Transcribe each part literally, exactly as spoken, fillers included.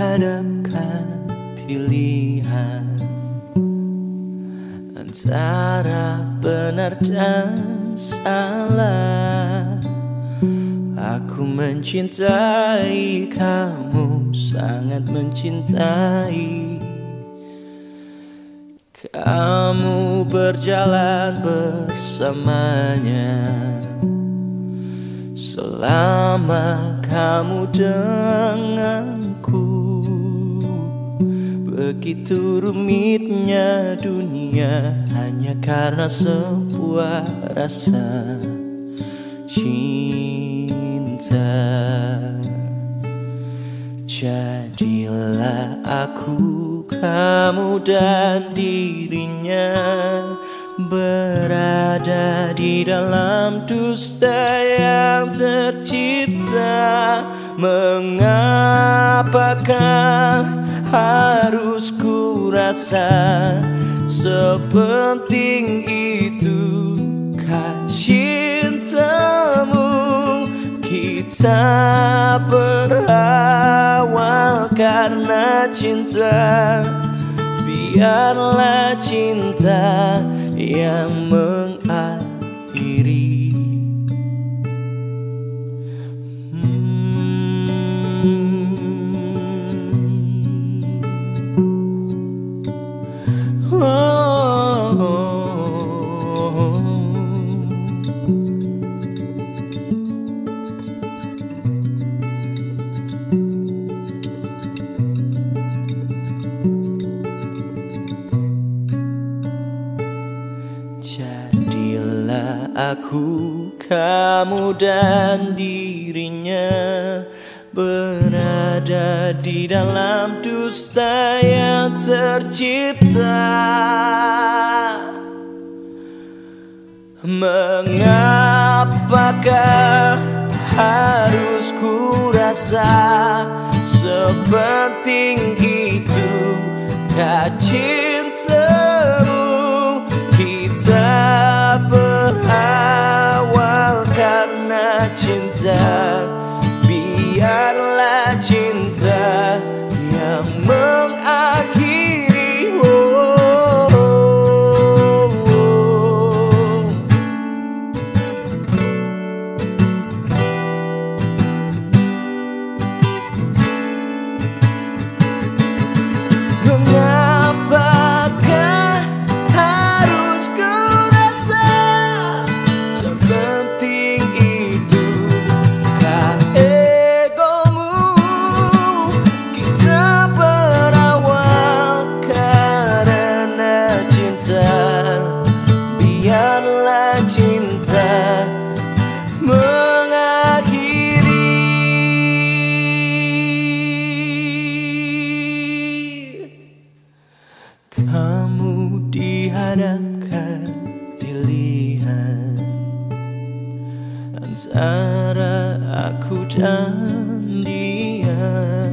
dihadapkan pilihan antara benar dan salah, aku mencintai kamu, sangat mencintai kamu, berjalan bersamanya selama kamu denganku. Begitu rumitnya dunia hanya karena sebuah rasa cinta. Jadilah aku, kamu dan dirinya berada di dalam dusta yang tercipta. Mengapakah harus ku rasa sepenting itukah cintamu? Kita berawal karena cinta, biarlah cinta yang mengakhiri. hmm. oh, oh. Jadilah aku, kamu dan dirinya berada di dalam dusta yang tercipta. Mengapakah harus ku rasa sepenting itu kah cintamu? Kita berawal karena cinta, biarlah cinta yang mengakhiri. oh, oh, oh. Mengapakah harus ku rasa sepenting itu kah egomu? Kita berawal karena cinta, biarlah cinta mengakhiri. Kamu dihadapkan pilihan antara aku dan dia.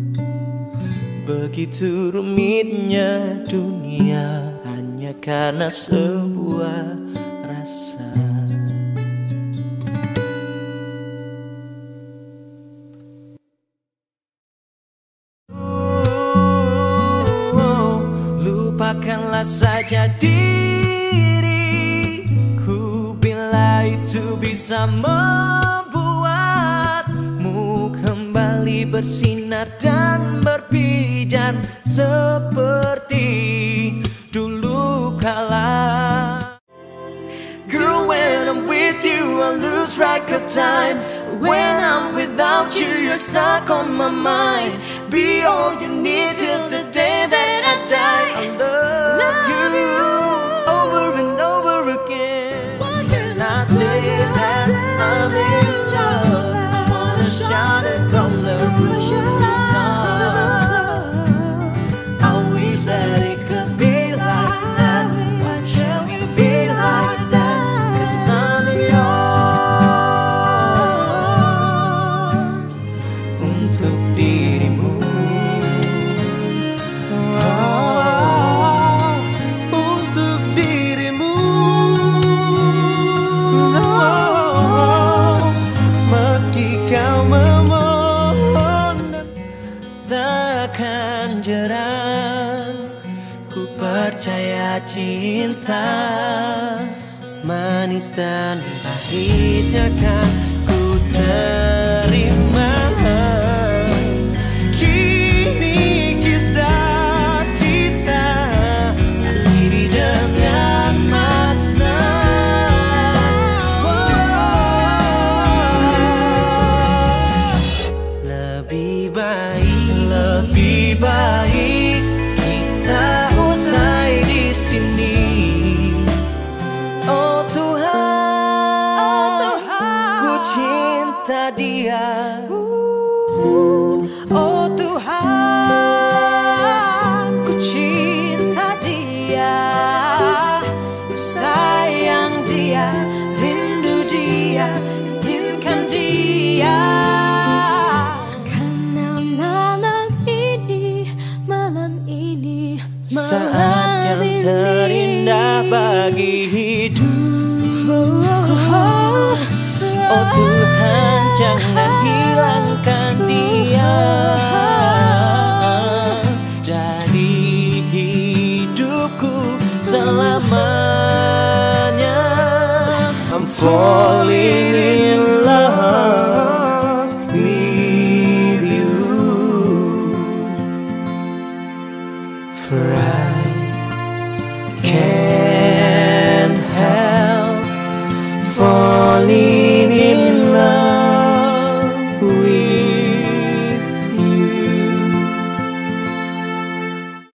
Begitu rumitnya dunia hanya karena sebuah rasa. Lupakanlah saja diriku bila itu bisa membuatmu kembali bersinar dan berpijar seperti dulu kala. Girl, when I'm with you, I lose track of time. When I'm without you, you're stuck on my mind. Be all you need till the day that I die. I love, love you, you over and over again. Can I say that I'm in love? I wanna shout it from the rooftop. I wish that it could be like that. Why can't we be like that? Untuk dirimu, oh, untuk rasa cinta, manis dan pahitnya kan ku terima. Kini kisah kita akhiri dengan makna. Lebih baik, lebih baik kita usai di sini. Oh Tuhan, oh Tuhan, ku cinta dia. Oh Tuhan, ku cinta dia, ku sayang dia, rindu dia, inginkan dia. Karena malam ini, malam ini, Saat yang terindah bagi hidupku. Oh Tuhan, jangan hilangkan dia dari hidupku selamanya. I'm falling in